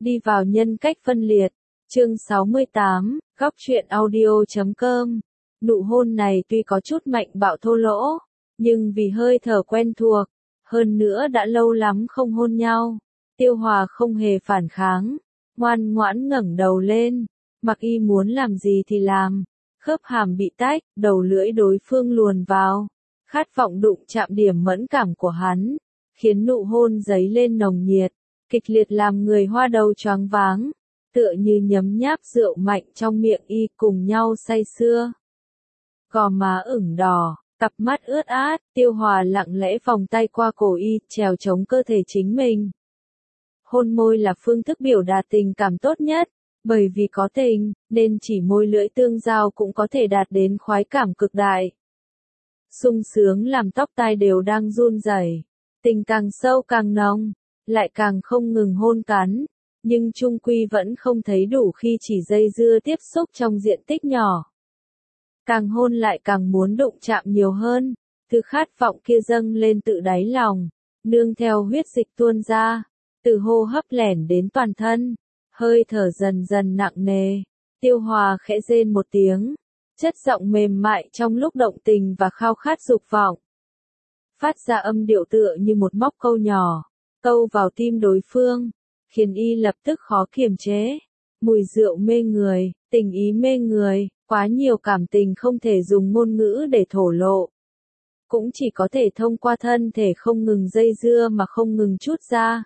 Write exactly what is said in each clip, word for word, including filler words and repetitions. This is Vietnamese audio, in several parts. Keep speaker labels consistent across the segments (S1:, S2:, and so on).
S1: Đi vào nhân cách phân liệt. Chương sáu mươi tám, góc truyện audio chấm com. Nụ hôn này tuy có chút mạnh bạo thô lỗ, nhưng vì hơi thở quen thuộc, hơn nữa đã lâu lắm không hôn nhau, Tiêu Hòa không hề phản kháng, ngoan ngoãn ngẩng đầu lên, mặc y muốn làm gì thì làm, khớp hàm bị tách, đầu lưỡi đối phương luồn vào, khát vọng đụng chạm điểm mẫn cảm của hắn, khiến nụ hôn dấy lên nồng nhiệt, kịch liệt làm người hoa đầu choáng váng, tựa như nhấm nháp rượu mạnh trong miệng y cùng nhau say sưa. Gò má ửng đỏ, cặp mắt ướt át, Tiêu Hòa lặng lẽ vòng tay qua cổ y, trèo chống cơ thể chính mình. Hôn môi là phương thức biểu đạt tình cảm tốt nhất, bởi vì có tình, nên chỉ môi lưỡi tương giao cũng có thể đạt đến khoái cảm cực đại. Sung sướng làm tóc tai đều đang run rẩy, tình càng sâu càng nồng, lại càng không ngừng hôn cắn, nhưng chung quy vẫn không thấy đủ khi chỉ dây dưa tiếp xúc trong diện tích nhỏ. Càng hôn lại càng muốn đụng chạm nhiều hơn, thứ khát vọng kia dâng lên tự đáy lòng, nương theo huyết dịch tuôn ra, từ hô hấp lẻn đến toàn thân, hơi thở dần dần nặng nề, Tiêu Hòa khẽ rên một tiếng, chất giọng mềm mại trong lúc động tình và khao khát dục vọng. Phát ra âm điệu tựa như một móc câu nhỏ, câu vào tim đối phương, khiến y lập tức khó kiềm chế. Mùi rượu mê người, tình ý mê người, quá nhiều cảm tình không thể dùng ngôn ngữ để thổ lộ. Cũng chỉ có thể thông qua thân thể không ngừng dây dưa mà không ngừng trút ra.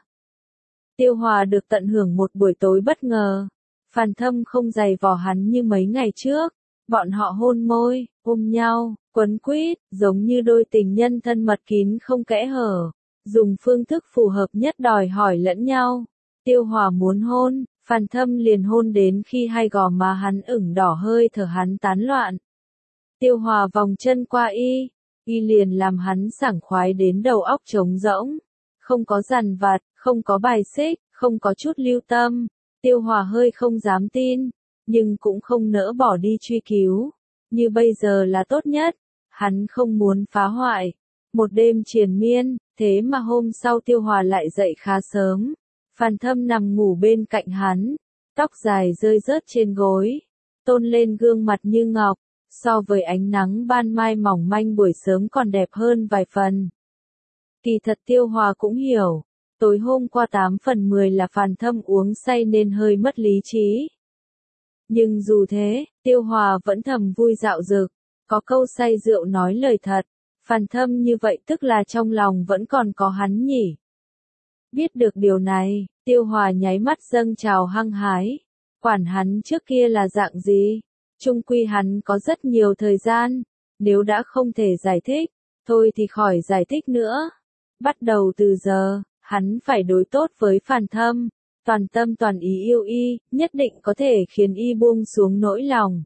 S1: Tiêu Hòa được tận hưởng một buổi tối bất ngờ. Phàn Thâm không giày vò hắn như mấy ngày trước. Bọn họ hôn môi, ôm nhau, quấn quýt, giống như đôi tình nhân thân mật kín không kẽ hở. Dùng phương thức phù hợp nhất đòi hỏi lẫn nhau. Tiêu Hòa muốn hôn, Phàn Thâm liền hôn đến khi hai gò má hắn ửng đỏ, hơi thở hắn tán loạn. Tiêu Hòa vòng chân qua y, y liền làm hắn sảng khoái đến đầu óc trống rỗng. Không có dằn vặt, không có bài xích, không có chút lưu tâm. Tiêu Hòa hơi không dám tin, nhưng cũng không nỡ bỏ đi truy cứu. Như bây giờ là tốt nhất, hắn không muốn phá hoại. Một đêm triền miên, thế mà hôm sau Tiêu Hòa lại dậy khá sớm. Phàn Thâm nằm ngủ bên cạnh hắn, tóc dài rơi rớt trên gối, tôn lên gương mặt như ngọc, so với ánh nắng ban mai mỏng manh buổi sớm còn đẹp hơn vài phần. Kỳ thật Tiêu Hòa cũng hiểu, tối hôm qua tám phần mười là Phàn Thâm uống say nên hơi mất lý trí. Nhưng dù thế, Tiêu Hòa vẫn thầm vui dạo dực, có câu say rượu nói lời thật, Phàn Thâm như vậy tức là trong lòng vẫn còn có hắn nhỉ. Biết được điều này, Tiêu Hòa nháy mắt dâng trào hăng hái. Quản hắn trước kia là dạng gì? Chung quy hắn có rất nhiều thời gian. Nếu đã không thể giải thích, thôi thì khỏi giải thích nữa. Bắt đầu từ giờ, hắn phải đối tốt với Phàn Thâm. Toàn tâm toàn ý yêu y, nhất định có thể khiến y buông xuống nỗi lòng.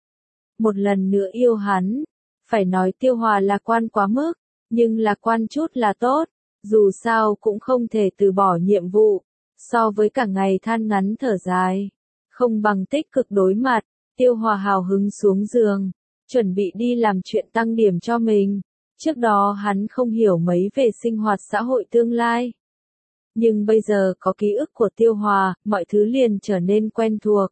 S1: Một lần nữa yêu hắn. Phải nói Tiêu Hòa lạc quan quá mức, nhưng lạc quan chút là tốt. Dù sao cũng không thể từ bỏ nhiệm vụ, so với cả ngày than ngắn thở dài, không bằng tích cực đối mặt. Tiêu Hòa hào hứng xuống giường, chuẩn bị đi làm chuyện tăng điểm cho mình. Trước đó hắn không hiểu mấy về sinh hoạt xã hội tương lai. Nhưng bây giờ có ký ức của Tiêu Hòa, mọi thứ liền trở nên quen thuộc.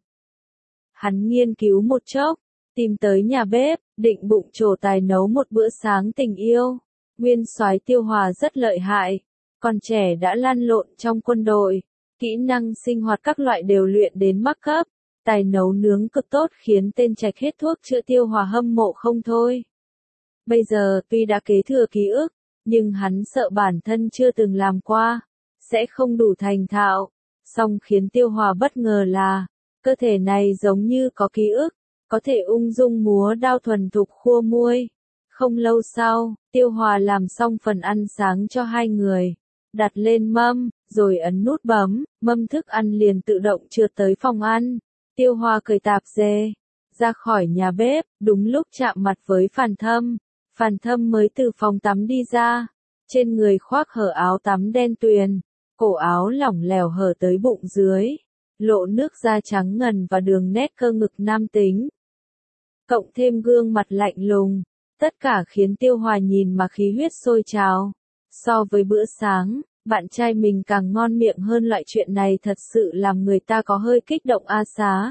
S1: Hắn nghiên cứu một chốc, tìm tới nhà bếp, định bụng trổ tài nấu một bữa sáng tình yêu. Nguyên soái Tiêu Hòa rất lợi hại, còn trẻ đã lăn lộn trong quân đội, kỹ năng sinh hoạt các loại đều luyện đến mắc cấp, tài nấu nướng cực tốt khiến tên trạch hết thuốc chữa Tiêu Hòa hâm mộ không thôi. Bây giờ tuy đã kế thừa ký ức, nhưng hắn sợ bản thân chưa từng làm qua, sẽ không đủ thành thạo. Song khiến Tiêu Hòa bất ngờ là, cơ thể này giống như có ký ức, có thể ung dung múa đao thuần thục khua muôi. Không lâu sau, Tiêu Hòa làm xong phần ăn sáng cho hai người, đặt lên mâm, rồi ấn nút bấm, mâm thức ăn liền tự động trượt tới phòng ăn. Tiêu Hòa cởi tạp dề, ra khỏi nhà bếp, đúng lúc chạm mặt với Phàn Thâm. Phàn Thâm mới từ phòng tắm đi ra, trên người khoác hở áo tắm đen tuyền, cổ áo lỏng lẻo hở tới bụng dưới, lộ nước da trắng ngần và đường nét cơ ngực nam tính. Cộng thêm gương mặt lạnh lùng. Tất cả khiến Tiêu Hòa nhìn mà khí huyết sôi trào. So với bữa sáng, Bạn trai mình càng ngon miệng hơn, loại chuyện này thật sự làm người ta có hơi kích động a xá.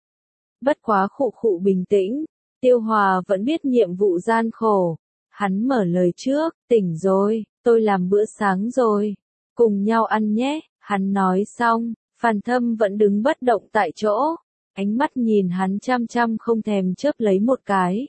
S1: Bất quá khụ khụ bình tĩnh, Tiêu Hòa vẫn biết nhiệm vụ gian khổ. Hắn mở lời trước, tỉnh rồi, tôi làm bữa sáng rồi. Cùng nhau ăn nhé, hắn nói xong, Phan Thâm vẫn đứng bất động tại chỗ. Ánh mắt nhìn hắn chăm chăm không thèm chớp lấy một cái.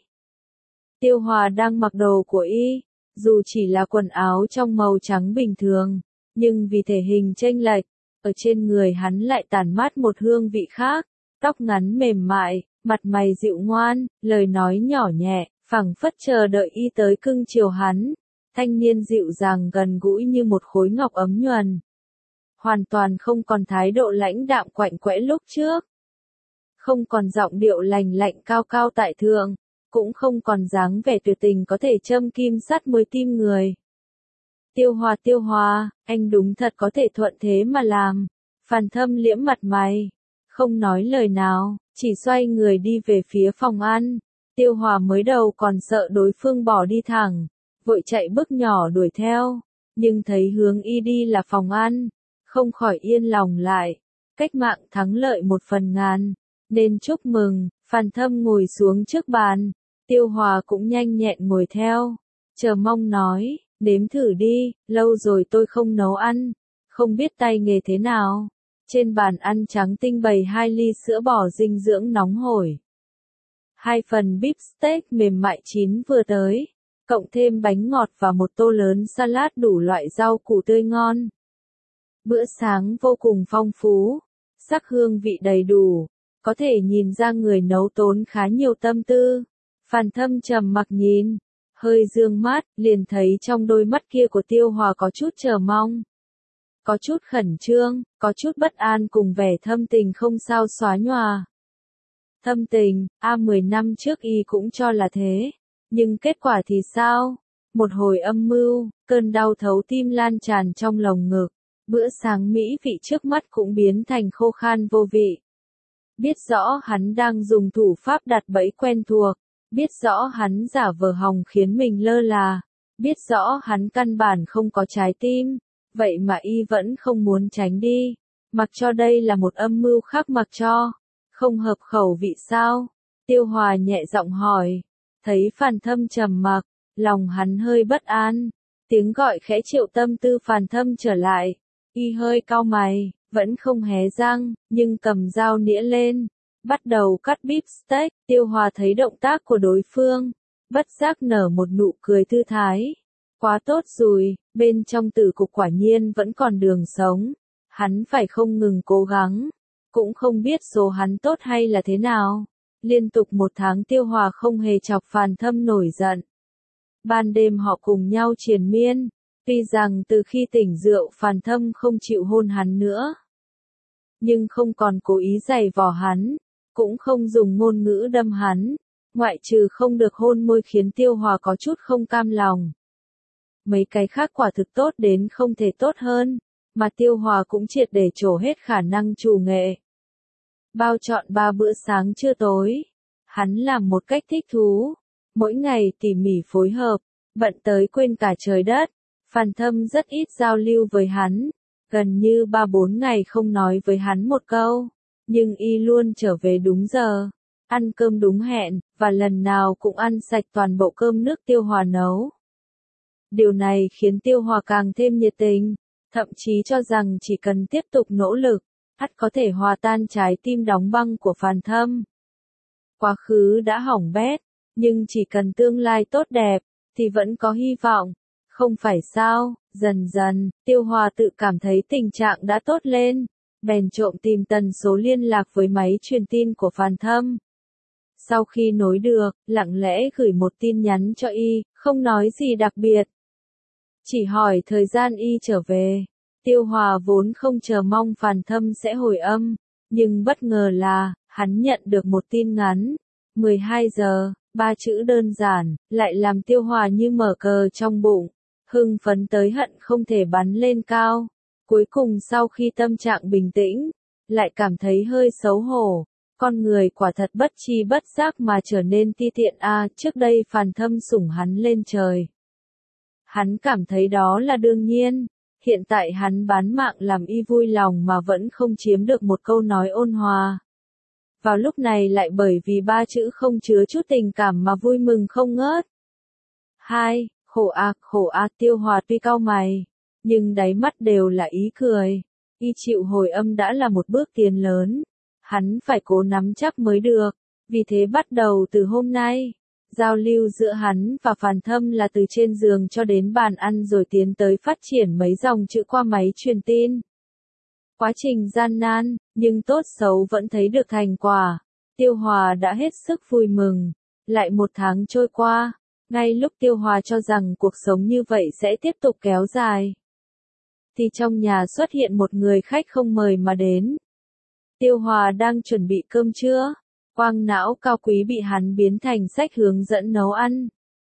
S1: Tiêu Hòa đang mặc đồ của y, dù chỉ là quần áo trong màu trắng bình thường, nhưng vì thể hình chênh lệch, ở trên người hắn lại tản mát một hương vị khác. Tóc ngắn mềm mại, mặt mày dịu ngoan, lời nói nhỏ nhẹ, phảng phất chờ đợi y tới cưng chiều hắn. Thanh niên dịu dàng gần gũi như một khối ngọc ấm nhuần. Hoàn toàn không còn thái độ lãnh đạm quạnh quẽ lúc trước. Không còn giọng điệu lành lạnh cao cao tại thượng, cũng không còn dáng vẻ tuyệt tình có thể châm kim sắt mối tim người. Tiêu Hòa Tiêu Hòa, anh đúng thật có thể thuận thế mà làm. Phan Thâm liễm mặt mày, không nói lời nào, chỉ xoay người đi về phía phòng ăn. Tiêu Hòa mới đầu còn sợ đối phương bỏ đi thẳng, vội chạy bước nhỏ đuổi theo, nhưng thấy hướng y đi là phòng ăn, không khỏi yên lòng lại. Cách mạng thắng lợi một phần ngàn, nên chúc mừng. Phan Thâm ngồi xuống trước bàn, Tiêu Hòa cũng nhanh nhẹn ngồi theo, chờ mong nói, nếm thử đi, lâu rồi tôi không nấu ăn, không biết tay nghề thế nào. Trên bàn ăn trắng tinh bày hai ly sữa bò dinh dưỡng nóng hổi. Hai phần bíp steak mềm mại chín vừa tới, cộng thêm bánh ngọt và một tô lớn salad đủ loại rau củ tươi ngon. Bữa sáng vô cùng phong phú, sắc hương vị đầy đủ, có thể nhìn ra người nấu tốn khá nhiều tâm tư. Phan Thâm trầm mặc nhìn, hơi dương mắt, liền thấy trong đôi mắt kia của Tiêu Hòa có chút chờ mong, có chút khẩn trương, có chút bất an cùng vẻ thâm tình không sao xóa nhòa. Thâm tình, a mười năm trước y cũng cho là thế, nhưng kết quả thì sao? Một hồi âm mưu, cơn đau thấu tim lan tràn trong lồng ngực, bữa sáng mỹ vị trước mắt cũng biến thành khô khan vô vị. Biết rõ hắn đang dùng thủ pháp đặt bẫy quen thuộc, biết rõ hắn giả vờ hòng khiến mình lơ là, biết rõ hắn căn bản không có trái tim, vậy mà y vẫn không muốn tránh đi, mặc cho đây là một âm mưu khác, mặc cho không hợp khẩu vị sao? Tiêu Hòa nhẹ giọng hỏi. Thấy Phan Thâm trầm mặc, lòng hắn hơi bất an, tiếng gọi khẽ triệu tâm tư Phan Thâm trở lại, y hơi cau mày, vẫn không hé răng, nhưng cầm dao nĩa lên, bắt đầu cắt bíp steak. Tiêu Hòa thấy động tác của đối phương, bất giác nở một nụ cười thư thái. Quá tốt rồi, bên trong tử cục quả nhiên vẫn còn đường sống, hắn phải không ngừng cố gắng, cũng không biết số hắn tốt hay là thế nào. Liên tục một tháng Tiêu Hòa không hề chọc Phan Thâm nổi giận. Ban đêm họ cùng nhau triền miên, tuy rằng từ khi tỉnh rượu Phan Thâm không chịu hôn hắn nữa, nhưng không còn cố ý giày vò hắn, cũng không dùng ngôn ngữ đâm hắn, ngoại trừ không được hôn môi khiến Tiêu Hòa có chút không cam lòng. Mấy cái khác quả thực tốt đến không thể tốt hơn, mà Tiêu Hòa cũng triệt để trổ hết khả năng chủ nghệ. Bao trọn ba bữa sáng trưa tối, hắn làm một cách thích thú, mỗi ngày tỉ mỉ phối hợp, bận tới quên cả trời đất. Phan Thâm rất ít giao lưu với hắn, gần như ba bốn ngày không nói với hắn một câu, nhưng y luôn trở về đúng giờ, ăn cơm đúng hẹn, và lần nào cũng ăn sạch toàn bộ cơm nước Tiêu Hòa nấu. Điều này khiến Tiêu Hòa càng thêm nhiệt tình, thậm chí cho rằng chỉ cần tiếp tục nỗ lực, ắt có thể hòa tan trái tim đóng băng của Phan Thâm. Quá khứ đã hỏng bét, nhưng chỉ cần tương lai tốt đẹp, thì vẫn có hy vọng, không phải sao? Dần dần, Tiêu Hòa tự cảm thấy tình trạng đã tốt lên, bèn trộm tìm tần số liên lạc với máy truyền tin của Phan Thâm. Sau khi nối được, lặng lẽ gửi một tin nhắn cho y, không nói gì đặc biệt, chỉ hỏi thời gian y trở về. Tiêu Hòa vốn không chờ mong Phan Thâm sẽ hồi âm, nhưng bất ngờ là, hắn nhận được một tin ngắn. mười hai giờ, ba chữ đơn giản, lại làm Tiêu Hòa như mở cờ trong bụng, hưng phấn tới hận không thể bắn lên cao. Cuối cùng sau khi tâm trạng bình tĩnh, lại cảm thấy hơi xấu hổ. Con người quả thật bất tri bất giác mà trở nên ti tiện a, à, trước đây Phan Thâm sủng hắn lên trời. Hắn cảm thấy đó là đương nhiên. Hiện tại hắn bán mạng làm y vui lòng mà vẫn không chiếm được một câu nói ôn hòa. Vào lúc này lại bởi vì ba chữ không chứa chút tình cảm mà vui mừng không ngớt. Hai, khổ a, khổ a, Tiêu Hòa tuy cau mày, nhưng đáy mắt đều là ý cười. Y chịu hồi âm đã là một bước tiến lớn. Hắn phải cố nắm chắc mới được. Vì thế bắt đầu từ hôm nay, giao lưu giữa hắn và Phàn Thâm là từ trên giường cho đến bàn ăn rồi tiến tới phát triển mấy dòng chữ qua máy truyền tin. Quá trình gian nan, nhưng tốt xấu vẫn thấy được thành quả. Tiêu Hòa đã hết sức vui mừng. Lại một tháng trôi qua, ngay lúc Tiêu Hòa cho rằng cuộc sống như vậy sẽ tiếp tục kéo dài, thì trong nhà xuất hiện một người khách không mời mà đến. Tiêu Hòa đang chuẩn bị cơm trưa, quang não cao quý bị hắn biến thành sách hướng dẫn nấu ăn.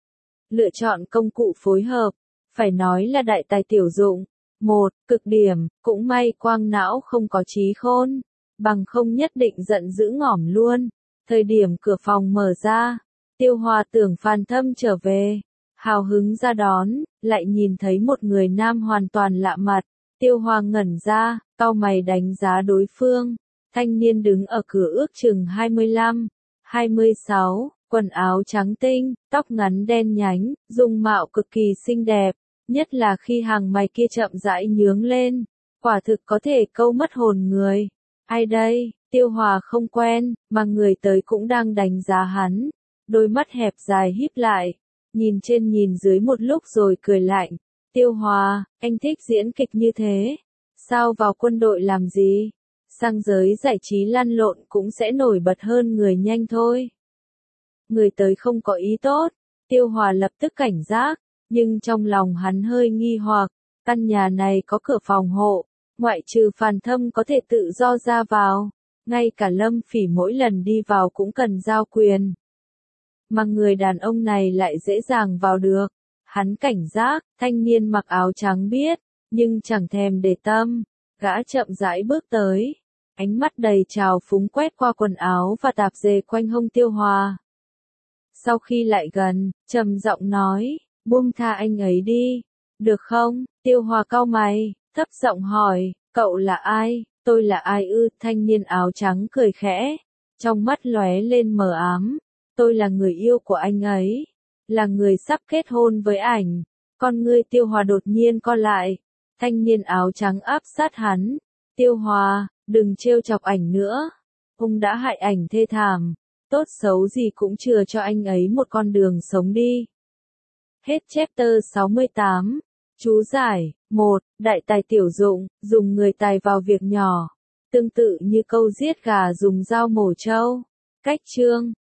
S1: Lựa chọn công cụ phối hợp, phải nói là đại tài tiểu dụng. Một, cực điểm, cũng may quang não không có trí khôn, bằng không nhất định giận dữ ngỏm luôn. Thời điểm cửa phòng mở ra, Tiêu Hòa tưởng Phàn Thâm trở về, hào hứng ra đón, lại nhìn thấy một người nam hoàn toàn lạ mặt. Tiêu Hòa ngẩn ra, cau mày đánh giá đối phương. Thanh niên đứng ở cửa ước chừng hai mươi lăm, hai mươi sáu, quần áo trắng tinh, tóc ngắn đen nhánh, dung mạo cực kỳ xinh đẹp, nhất là khi hàng mày kia chậm rãi nhướng lên, quả thực có thể câu mất hồn người. Ai đây? Tiêu Hòa không quen, mà người tới cũng đang đánh giá hắn, đôi mắt hẹp dài híp lại, nhìn trên nhìn dưới một lúc rồi cười lạnh. Tiêu Hòa, anh thích diễn kịch như thế, sao vào quân đội làm gì? Sang giới giải trí lăn lộn cũng sẽ nổi bật hơn người nhanh thôi. Người tới không có ý tốt, Tiêu Hòa lập tức cảnh giác, nhưng trong lòng hắn hơi nghi hoặc, căn nhà này có cửa phòng hộ, ngoại trừ Phàn Thâm có thể tự do ra vào, ngay cả Lâm Phỉ mỗi lần đi vào cũng cần giao quyền. Mà người đàn ông này lại dễ dàng vào được. Hắn cảnh giác, thanh niên mặc áo trắng biết, nhưng chẳng thèm để tâm, gã chậm rãi bước tới. Ánh mắt đầy trào phúng quét qua quần áo và tạp dề quanh hông Tiêu Hòa. Sau khi lại gần, trầm giọng nói, buông tha anh ấy đi, được không? Tiêu Hòa cau mày, thấp giọng hỏi, cậu là ai? Tôi là ai ư? Thanh niên áo trắng cười khẽ, trong mắt lóe lên mờ ám. Tôi là người yêu của anh ấy, là người sắp kết hôn với ảnh. Con ngươi Tiêu Hòa đột nhiên co lại, thanh niên áo trắng áp sát hắn. Tiêu Hòa, đừng trêu chọc ảnh nữa. Ông đã hại ảnh thê thảm, tốt xấu gì cũng chừa cho anh ấy một con đường sống đi. Hết chapter sáu mươi tám. Chú giải. một. Đại tài tiểu dụng, dùng người tài vào việc nhỏ. Tương tự như câu giết gà dùng dao mổ trâu. Cách chương.